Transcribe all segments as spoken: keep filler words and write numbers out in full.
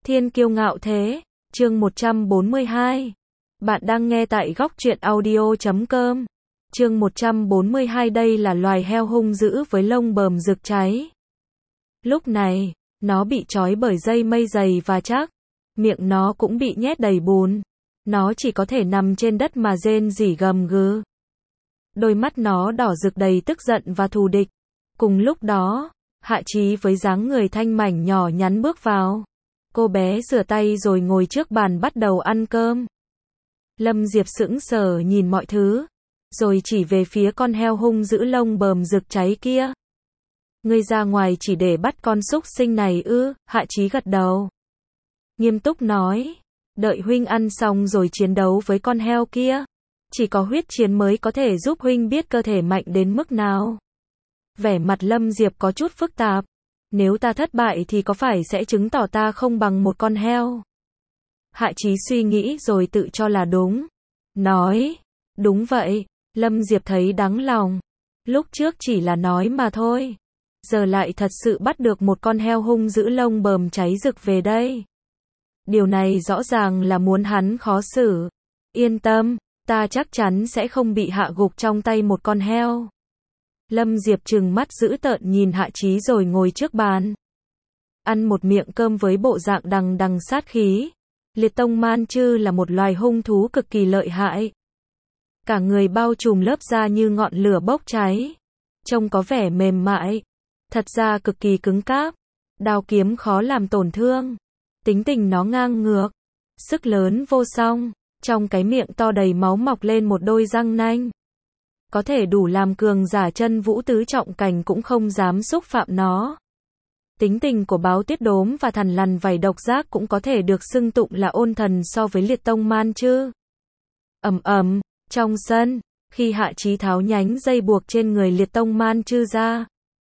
Thiên kiêu ngạo thế, chương một trăm bốn mươi hai. Bạn đang nghe tại góc truyện audio chấm com. Chương một trăm bốn mươi hai, đây là loài heo hung dữ với lông bờm rực cháy. Lúc này, nó bị trói bởi dây mây dày và chắc, miệng nó cũng bị nhét đầy bùn. Nó chỉ có thể nằm trên đất mà rên rỉ gầm gừ. Đôi mắt nó đỏ rực đầy tức giận và thù địch. Cùng lúc đó, Hạ Chí với dáng người thanh mảnh nhỏ nhắn bước vào. Cô bé rửa tay rồi ngồi trước bàn bắt đầu ăn cơm. Lâm Diệp sững sờ nhìn mọi thứ, rồi chỉ về phía con heo hung dữ lông bờm rực cháy kia. Ngươi ra ngoài chỉ để bắt con súc sinh này ư? Hạ Chí gật đầu, nghiêm túc nói, đợi huynh ăn xong rồi chiến đấu với con heo kia. Chỉ có huyết chiến mới có thể giúp huynh biết cơ thể mạnh đến mức nào. Vẻ mặt Lâm Diệp có chút phức tạp. Nếu ta thất bại thì có phải sẽ chứng tỏ ta không bằng một con heo? Hạ Chí suy nghĩ rồi tự cho là đúng. Nói, đúng vậy. Lâm Diệp thấy đắng lòng. Lúc trước chỉ là nói mà thôi. Giờ lại thật sự bắt được một con heo hung dữ lông bờm cháy rực về đây. Điều này rõ ràng là muốn hắn khó xử. Yên tâm, ta chắc chắn sẽ không bị hạ gục trong tay một con heo. Lâm Diệp trừng mắt dữ tợn nhìn Hạ Chí rồi ngồi trước bàn. Ăn một miệng cơm với bộ dạng đằng đằng sát khí. Liệt tông man chư là một loài hung thú cực kỳ lợi hại. Cả người bao trùm lớp da như ngọn lửa bốc cháy. Trông có vẻ mềm mại. Thật ra cực kỳ cứng cáp. Đao kiếm khó làm tổn thương. Tính tình nó ngang ngược. Sức lớn vô song. Trong cái miệng to đầy máu mọc lên một đôi răng nanh. Có thể đủ làm cường giả chân vũ tứ trọng cảnh cũng không dám xúc phạm nó. Tính tình của báo tuyết đốm và thằn lằn vảy độc giác cũng có thể được xưng tụng là ôn thần so với liệt tông man chư. Ầm ầm, trong sân, khi Hạ Chí tháo nhánh dây buộc trên người liệt tông man chư ra,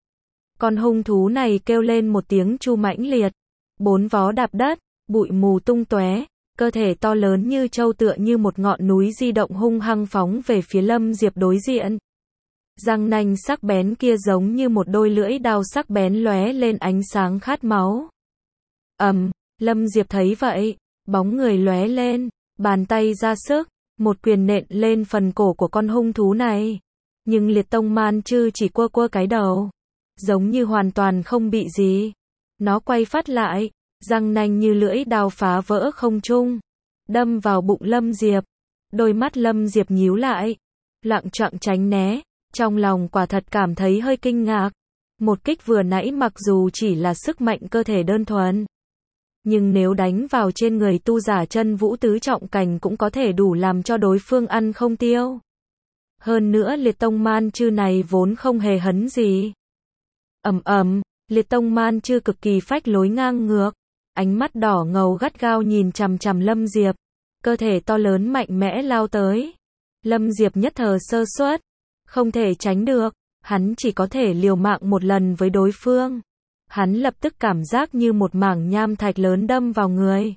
con hung thú này kêu lên một tiếng chu mãnh liệt, bốn vó đạp đất, bụi mù tung tóe. Cơ thể to lớn như trâu tựa như một ngọn núi di động hung hăng phóng về phía Lâm Diệp đối diện. Răng nanh sắc bén kia giống như một đôi lưỡi đao sắc bén lóe lên ánh sáng khát máu. Ầm, um, Lâm Diệp thấy vậy, bóng người lóe lên, bàn tay ra sức, một quyền nện lên phần cổ của con hung thú này. Nhưng liệt tông man chư chỉ quơ quơ cái đầu, giống như hoàn toàn không bị gì. Nó quay phát lại. Răng nanh như lưỡi đao phá vỡ không trung, đâm vào bụng Lâm Diệp. Đôi mắt Lâm Diệp nhíu lại, lặng choạng tránh né, trong lòng quả thật cảm thấy hơi kinh ngạc. Một kích vừa nãy mặc dù chỉ là sức mạnh cơ thể đơn thuần, nhưng nếu đánh vào trên người tu giả chân vũ tứ trọng cảnh cũng có thể đủ làm cho đối phương ăn không tiêu. Hơn nữa liệt tông man chư này vốn không hề hấn gì. Ầm ầm, liệt tông man chư cực kỳ phách lối ngang ngược. Ánh mắt đỏ ngầu gắt gao nhìn chằm chằm Lâm Diệp. Cơ thể to lớn mạnh mẽ lao tới. Lâm Diệp nhất thời sơ suất. Không thể tránh được. Hắn chỉ có thể liều mạng một lần với đối phương. Hắn lập tức cảm giác như một mảng nham thạch lớn đâm vào người.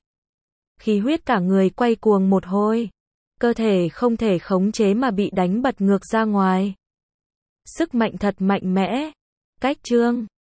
Khí huyết cả người quay cuồng một hồi. Cơ thể không thể khống chế mà bị đánh bật ngược ra ngoài. Sức mạnh thật mạnh mẽ. Cách chương.